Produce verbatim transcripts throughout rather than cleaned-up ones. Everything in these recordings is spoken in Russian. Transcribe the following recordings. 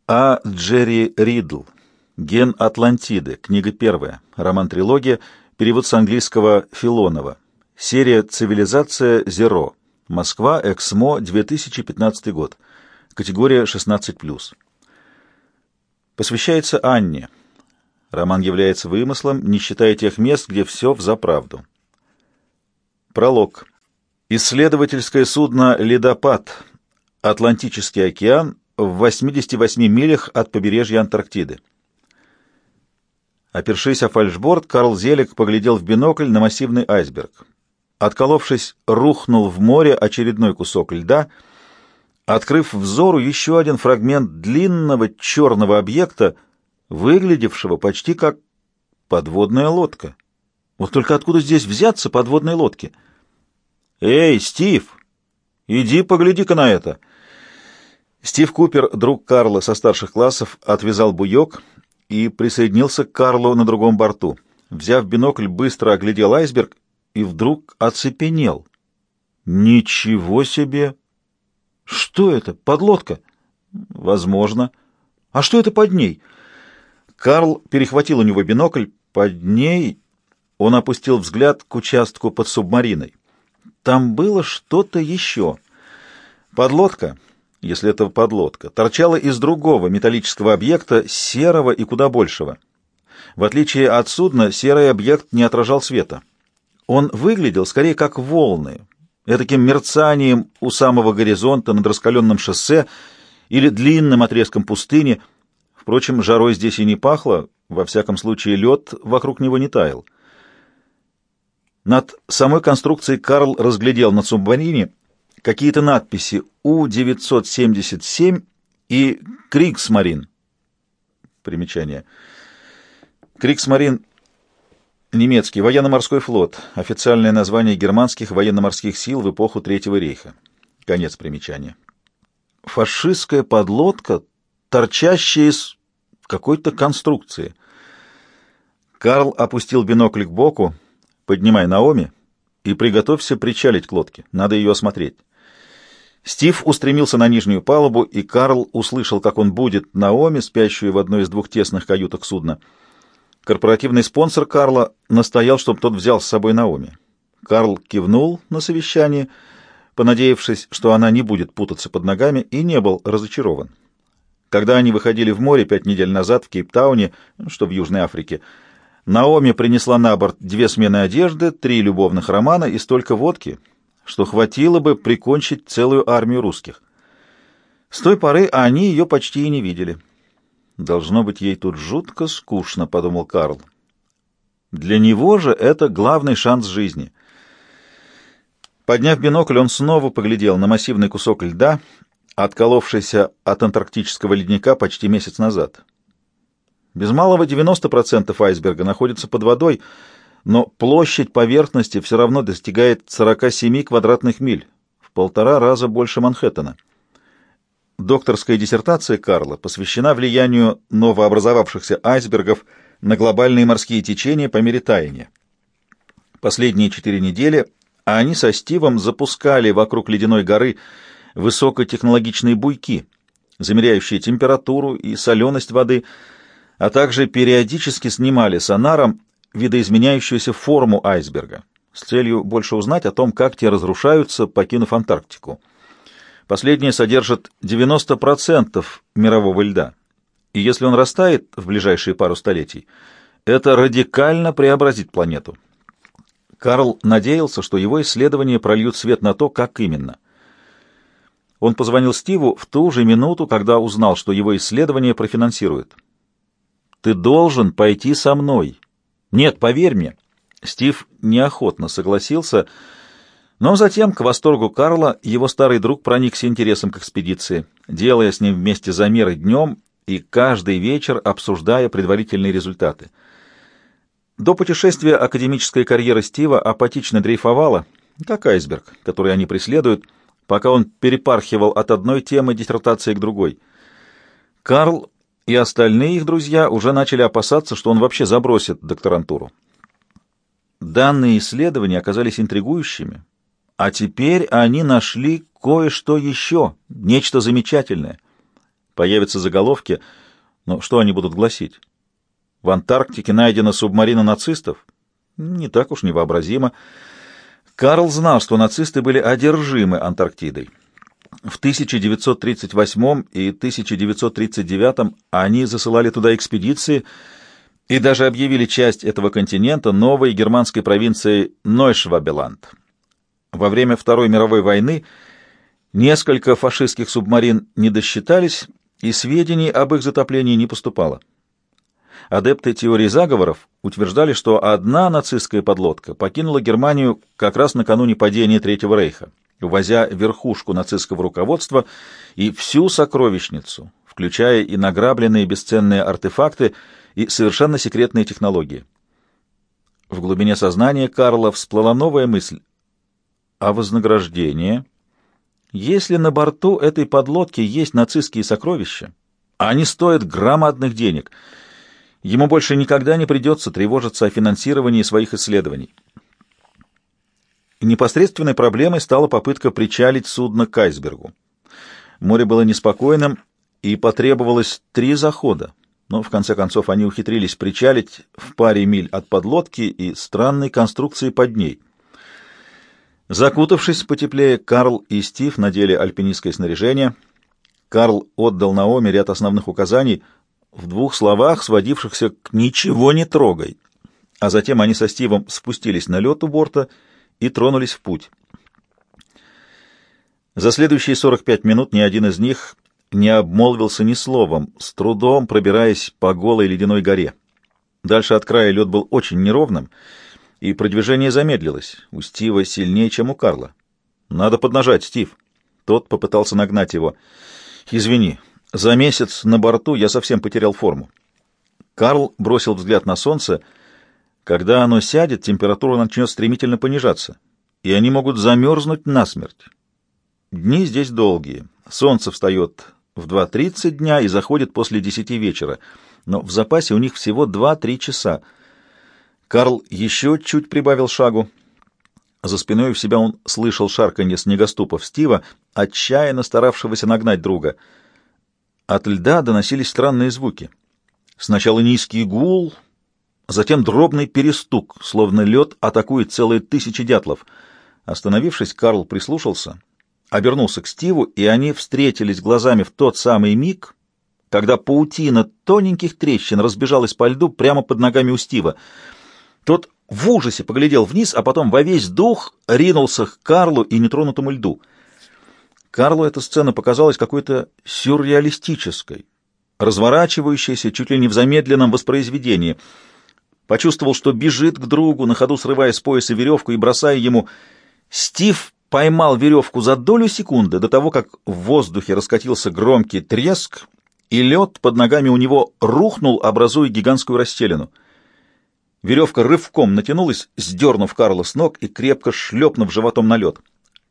А. Джерри Ридл. «Ген Атлантиды». Книга первая. Роман-трилогия. Перевод с английского Филонова. Серия «Цивилизация Зеро». Москва. Эксмо. две тысячи пятнадцатый год. Категория шестнадцать плюс. Посвящается Анне. Роман является вымыслом, не считая тех мест, где все взаправду. Пролог. Исследовательское судно «Ледопад». Атлантический океан в восьмидесяти восьми милях от побережья Антарктиды. Опершись о фальшборд, Карл Зелик поглядел в бинокль на массивный айсберг. Отколовшись, рухнул в море очередной кусок льда, открыв взору еще один фрагмент длинного черного объекта, выглядевшего почти как подводная лодка. Вот только откуда здесь взяться подводной лодки? «Эй, Стив, иди погляди-ка на это!» Стив Купер, друг Карла со старших классов, отвязал буек и присоединился к Карлу на другом борту. Взяв бинокль, быстро оглядел айсберг и вдруг оцепенел. «Ничего себе! Что это? Подлодка?» «Возможно. А что это под ней?» Карл перехватил у него бинокль. Под ней он опустил взгляд к участку под субмариной. Там было что-то еще. Подлодка, если это подлодка, торчала из другого металлического объекта, серого и куда большего. В отличие от судна, серый объект не отражал света. Он выглядел скорее как волны, этаким мерцанием у самого горизонта над раскаленным шоссе или длинным отрезком пустыни. Впрочем, жарой здесь и не пахло, во всяком случае лед вокруг него не таял. Над самой конструкцией Карл разглядел на субмарине какие-то надписи У девятьсот семьдесят семь и «Кригсмарин». Примечание. «Кригсмарин» — немецкий военно-морской флот, официальное название германских военно-морских сил в эпоху Третьего рейха. Конец примечания. Фашистская подлодка, торчащая из какой-то конструкции. Карл опустил бинокль к боку. «Поднимай Наоми и приготовься причалить к лодке. Надо ее осмотреть». Стив устремился на нижнюю палубу, и Карл услышал, как он будет Наоми, спящую в одной из двух тесных каюток судна. Корпоративный спонсор Карла настоял, чтобы тот взял с собой Наоми. Карл кивнул на совещании, понадеявшись, что она не будет путаться под ногами, и не был разочарован. Когда они выходили в море пять недель назад в Кейптауне, что в Южной Африке, Наоми принесла на борт две смены одежды, три любовных романа и столько водки, что хватило бы прикончить целую армию русских. С той поры они ее почти и не видели. «Должно быть, ей тут жутко скучно», — подумал Карл. Для него же это главный шанс жизни. Подняв бинокль, он снова поглядел на массивный кусок льда, отколовшийся от антарктического ледника почти месяц назад. Без малого девяносто процентов айсберга находится под водой, но площадь поверхности все равно достигает сорока семи квадратных миль, в полтора раза больше Манхэттена. Докторская диссертация Карла посвящена влиянию новообразовавшихся айсбергов на глобальные морские течения по мере таяния. Последние четыре недели они со Стивом запускали вокруг ледяной горы высокотехнологичные буйки, замеряющие температуру и соленость воды, а также периодически снимали сонаром видоизменяющуюся форму айсберга с целью больше узнать о том, как те разрушаются, покинув Антарктику. Последнее содержит девяносто процентов мирового льда, и если он растает в ближайшие пару столетий, это радикально преобразит планету. Карл надеялся, что его исследования прольют свет на то, как именно. Он позвонил Стиву в ту же минуту, когда узнал, что его исследования профинансируют. «Ты должен пойти со мной». «Нет, поверь мне». Стив неохотно согласился, но затем, к восторгу Карла, его старый друг проникся интересом к экспедиции, делая с ним вместе замеры днем и каждый вечер обсуждая предварительные результаты. До путешествия академическая карьера Стива апатично дрейфовала, как айсберг, который они преследуют, пока он перепархивал от одной темы диссертации к другой. Карл и остальные их друзья уже начали опасаться, что он вообще забросит докторантуру. Данные исследования оказались интригующими, а теперь они нашли кое-что еще, нечто замечательное. Появятся заголовки, но что они будут гласить? В Антарктике найдена субмарина нацистов? Не так уж невообразимо. Карл знал, что нацисты были одержимы Антарктидой. В тысяча девятьсот тридцать восьмом и тысяча девятьсот тридцать девятом они засылали туда экспедиции и даже объявили часть этого континента новой германской провинцией Нойшвабеланд. Во время Второй мировой войны несколько фашистских субмарин не досчитались, и сведений об их затоплении не поступало. Адепты теории заговоров утверждали, что одна нацистская подлодка покинула Германию как раз накануне падения Третьего рейха, увозя верхушку нацистского руководства и всю сокровищницу, включая и награбленные бесценные артефакты и совершенно секретные технологии. В глубине сознания Карла всплыла новая мысль. А вознаграждение? Если на борту этой подлодки есть нацистские сокровища, они стоят громадных денег, ему больше никогда не придется тревожиться о финансировании своих исследований. Непосредственной проблемой стала попытка причалить судно к айсбергу. Море было неспокойным, и потребовалось три захода, но в конце концов они ухитрились причалить в паре миль от подлодки и странной конструкции под ней. Закутавшись потеплее, Карл и Стив надели альпинистское снаряжение. Карл отдал Наоми ряд основных указаний, в двух словах, сводившихся к «ничего не трогай», а затем они со Стивом спустились на лед у борта и тронулись в путь. За следующие сорок пять минут ни один из них не обмолвился ни словом, с трудом пробираясь по голой ледяной горе. Дальше от края лед был очень неровным, и продвижение замедлилось, у Стива сильнее, чем у Карла. «Надо поднажать, Стив». Тот попытался нагнать его. «Извини, за месяц на борту я совсем потерял форму». Карл бросил взгляд на солнце. Когда оно сядет, температура начнет стремительно понижаться, и они могут замерзнуть насмерть. Дни здесь долгие. Солнце встает в два тридцать дня и заходит после десяти вечера, но в запасе у них всего два-три часа. Карл еще чуть прибавил шагу. За спиной у себя он слышал шарканье снегоступов Стива, отчаянно старавшегося нагнать друга. От льда доносились странные звуки. Сначала низкий гул, затем дробный перестук, словно лед атакует целые тысячи дятлов. Остановившись, Карл прислушался, обернулся к Стиву, и они встретились глазами в тот самый миг, когда паутина тоненьких трещин разбежалась по льду прямо под ногами у Стива. Тот в ужасе поглядел вниз, а потом во весь дух ринулся к Карлу и нетронутому льду. Карлу эта сцена показалась какой-то сюрреалистической, разворачивающейся чуть ли не в замедленном воспроизведении. Почувствовал, что бежит к другу, на ходу срывая с пояса веревку и бросая ему. Стив поймал веревку за долю секунды до того, как в воздухе раскатился громкий треск, и лед под ногами у него рухнул, образуя гигантскую расщелину. Веревка рывком натянулась, сдернув Карла с ног и крепко шлепнув животом на лед.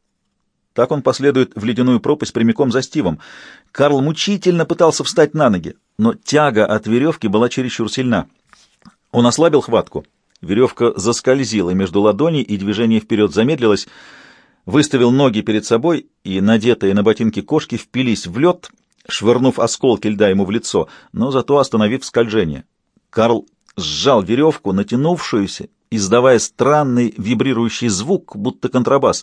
Так он последует в ледяную пропасть прямиком за Стивом. Карл мучительно пытался встать на ноги, но тяга от веревки была чересчур сильна. Он ослабил хватку. Веревка заскользила между ладоней, и движение вперед замедлилось. Выставил ноги перед собой, и надетые на ботинки кошки впились в лед, швырнув осколки льда ему в лицо, но зато остановив скольжение. Карл сжал веревку, натянувшуюся, издавая странный вибрирующий звук, будто контрабас.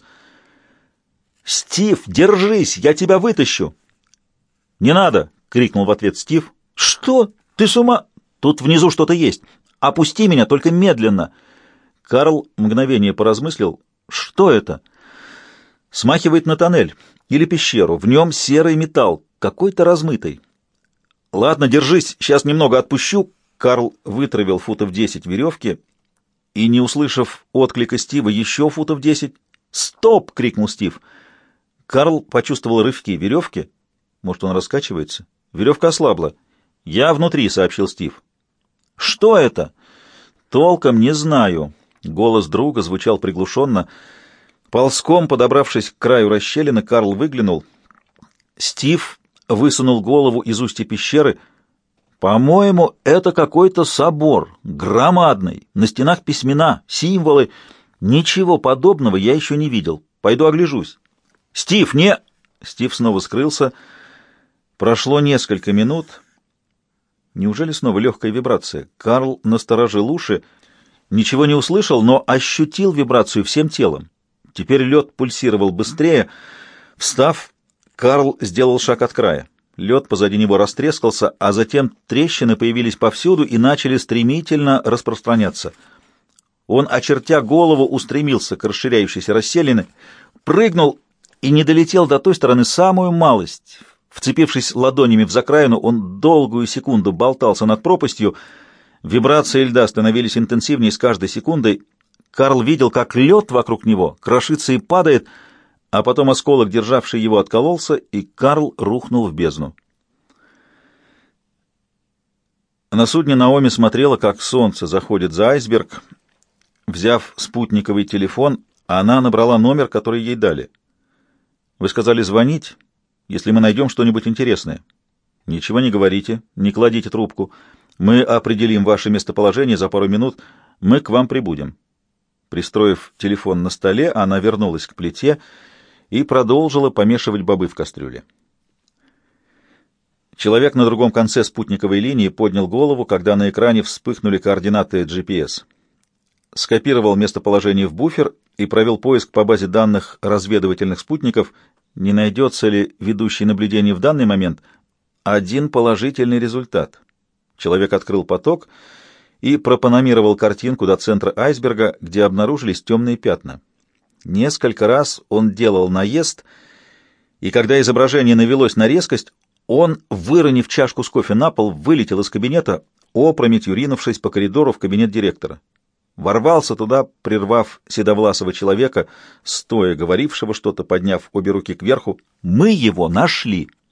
«Стив, держись, я тебя вытащу!» «Не надо!» — крикнул в ответ Стив. «Что? Ты с ума? Тут внизу что-то есть. Опусти меня, только медленно!» Карл мгновение поразмыслил. «Что это?» «Смахивает на тоннель или пещеру. В нем серый металл, какой-то размытый». «Ладно, держись, сейчас немного отпущу». Карл вытравил футов десять веревки и, не услышав отклика Стива, еще футов десять. «Стоп!» — крикнул Стив. Карл почувствовал рывки веревки. Может, он раскачивается? Веревка ослабла. «Я внутри», — сообщил Стив. «Что это?» «Толком не знаю». Голос друга звучал приглушенно. Ползком, подобравшись к краю расщелины, Карл выглянул. Стив высунул голову из устья пещеры. «По-моему, это какой-то собор, громадный, на стенах письмена, символы. Ничего подобного я еще не видел. Пойду огляжусь». «Стив, не...» Стив снова скрылся. Прошло несколько минут. Неужели снова легкая вибрация? Карл насторожил уши, ничего не услышал, но ощутил вибрацию всем телом. Теперь лед пульсировал быстрее. Встав, Карл сделал шаг от края. Лед позади него растрескался, а затем трещины появились повсюду и начали стремительно распространяться. Он, очертя голову, устремился к расширяющейся расселине, прыгнул и не долетел до той стороны самую малость. Вцепившись ладонями в закраину, он долгую секунду болтался над пропастью. Вибрации льда становились интенсивнее с каждой секундой. Карл видел, как лед вокруг него крошится и падает, а потом осколок, державший его, откололся, и Карл рухнул в бездну. На судне Наоми смотрела, как солнце заходит за айсберг. Взяв спутниковый телефон, она набрала номер, который ей дали. «Вы сказали звонить, если мы найдем что-нибудь интересное». «Ничего не говорите, не кладите трубку. Мы определим ваше местоположение за пару минут. Мы к вам прибудем». Пристроив телефон на столе, она вернулась к плите и продолжила помешивать бобы в кастрюле. Человек на другом конце спутниковой линии поднял голову, когда на экране вспыхнули координаты джи пи эс. Скопировал местоположение в буфер и провел поиск по базе данных разведывательных спутников. Не найдется ли ведущий наблюдение в данный момент? Один положительный результат. Человек открыл поток и пропаномировал картинку до центра айсберга, где обнаружились темные пятна. Несколько раз он делал наезд, и когда изображение навелось на резкость, он, выронив чашку с кофе на пол, вылетел из кабинета, опрометью ринувшись по коридору в кабинет директора. Ворвался туда, прервав седовласого человека, стоя говорившего что-то, подняв обе руки кверху. «Мы его нашли!»